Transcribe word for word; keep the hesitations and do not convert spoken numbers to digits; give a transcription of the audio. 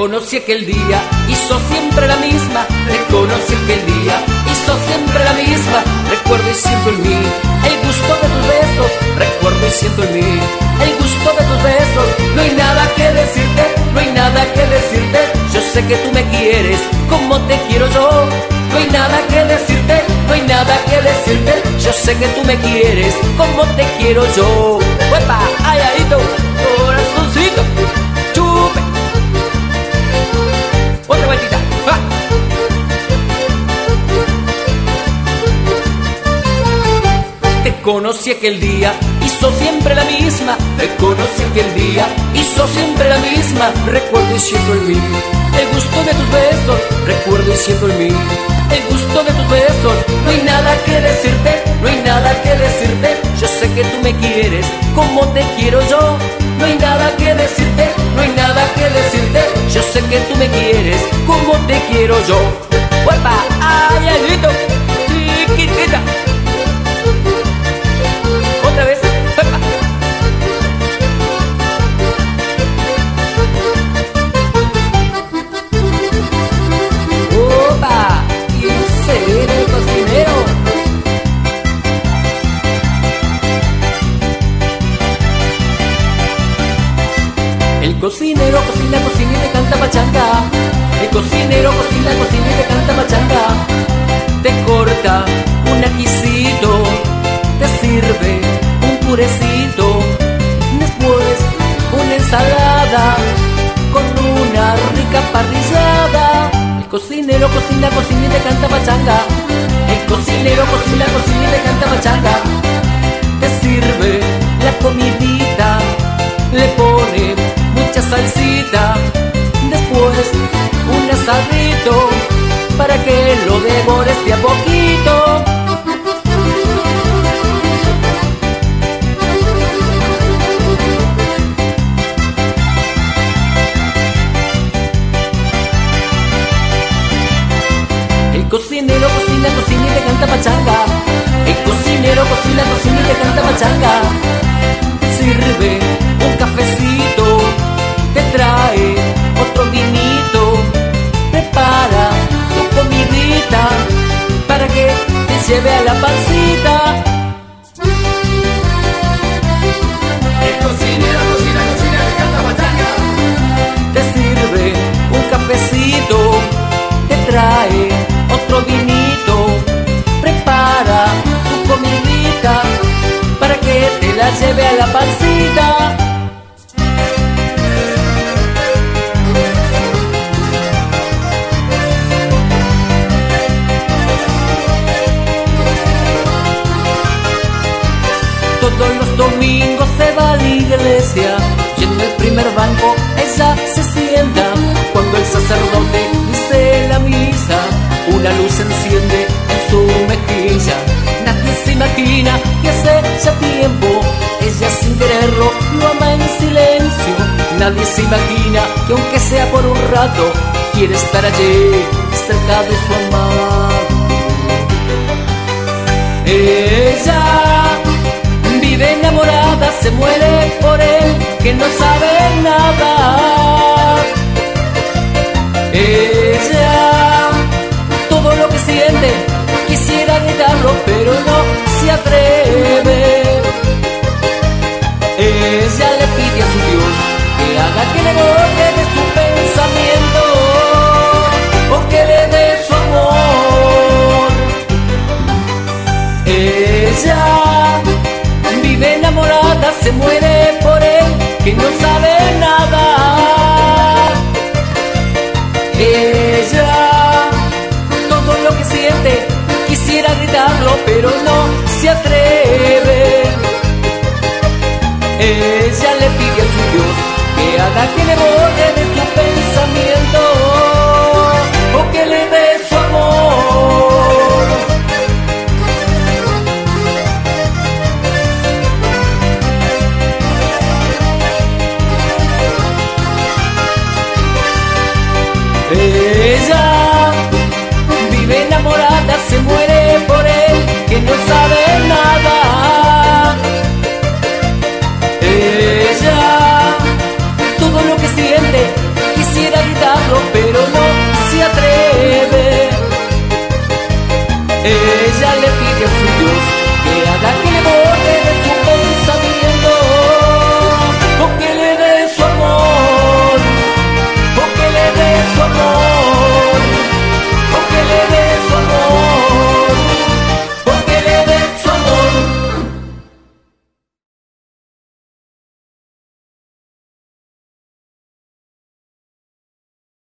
conocí aquel día y sos siempre la misma. Te conocí aquel día y sos siempre la misma. Recuerdo y siento en mí el gusto de tus besos. Recuerdo y siento en mí el gusto de tus besos. No hay nada que decirte, no hay nada que decirte. Yo sé que tú me quieres como te quiero yo. No hay nada que decirte, no hay nada que decirte. Yo sé que tú me quieres como te quiero yo. ¡Uepa! ¡Ay, ay, tú! ¡Corazoncito! ¡Chupe! Otra vueltita. ¡Ah! Te conocí aquel día y sos siempre la misma. Te conocí aquel día y sos siempre la misma. Recuerdo y siento en mí el gusto de tus besos. Recuerdo y siento en mí el gusto de tus besos. No hay nada que decirte, no hay nada que decirte. Yo sé que tú me quieres como te quiero yo. No hay nada que decirte, no hay nada que decirte. Yo sé que tú me quieres como te quiero yo. ¡Uepa! ¡Ay, ayito! ¡Chiquitita! Otra vez. ¡Uepa! ¡Opa! ¡Y se viene el cocinero! El cocinero cocina, cocina y te canta pachanga. El cocinero cocina, cocina y te canta pachanga. Te corta un ajicito, te sirve un purecito, después una ensalada con una rica parrillada. El cocinero cocina, cocina y te canta pachanga. El cocinero cocina, cocina y te canta pachanga. Te sirve la comidita, le pone mucha salsita, después un asadito para que lo devores de a poquito. El cocinero cocina, cocina y te canta pachanga. El cocinero cocina, cocina y te canta pachanga. Te sirve un cafecito, te trae otro vinito, prepara tu comidita para que te lleve a la pancita. El cocinero cocina, cocina, te canta pachanga. Te sirve un cafecito, te trae otro vinito, prepara tu comidita para que te la lleve a la pancita. Todos los domingos se va a la iglesia y en el primer banco ella se sienta. Cuando el sacerdote dice la misa, una luz se enciende en su mejilla. Nadie se imagina que hace ya tiempo ella sin quererlo lo ama en silencio. Nadie se imagina que aunque sea por un rato quiere estar allí cerca de su amado. Ella vive enamorada, se muere por él, que no sabe nada. Ella, todo lo que siente, quisiera gritarlo, pero no se atreve. Ella le pide a su Dios que haga que le borre de su pensamiento, o que le dé su amor. Ella vive enamorada, se muere por él, que no sabe nada. Ella, todo lo que siente, quisiera gritarlo, pero no se atreve. Ella le pide a su Dios que haga que le borre de su pensamiento, o que le dé su amor. Ella vive enamorada, se muere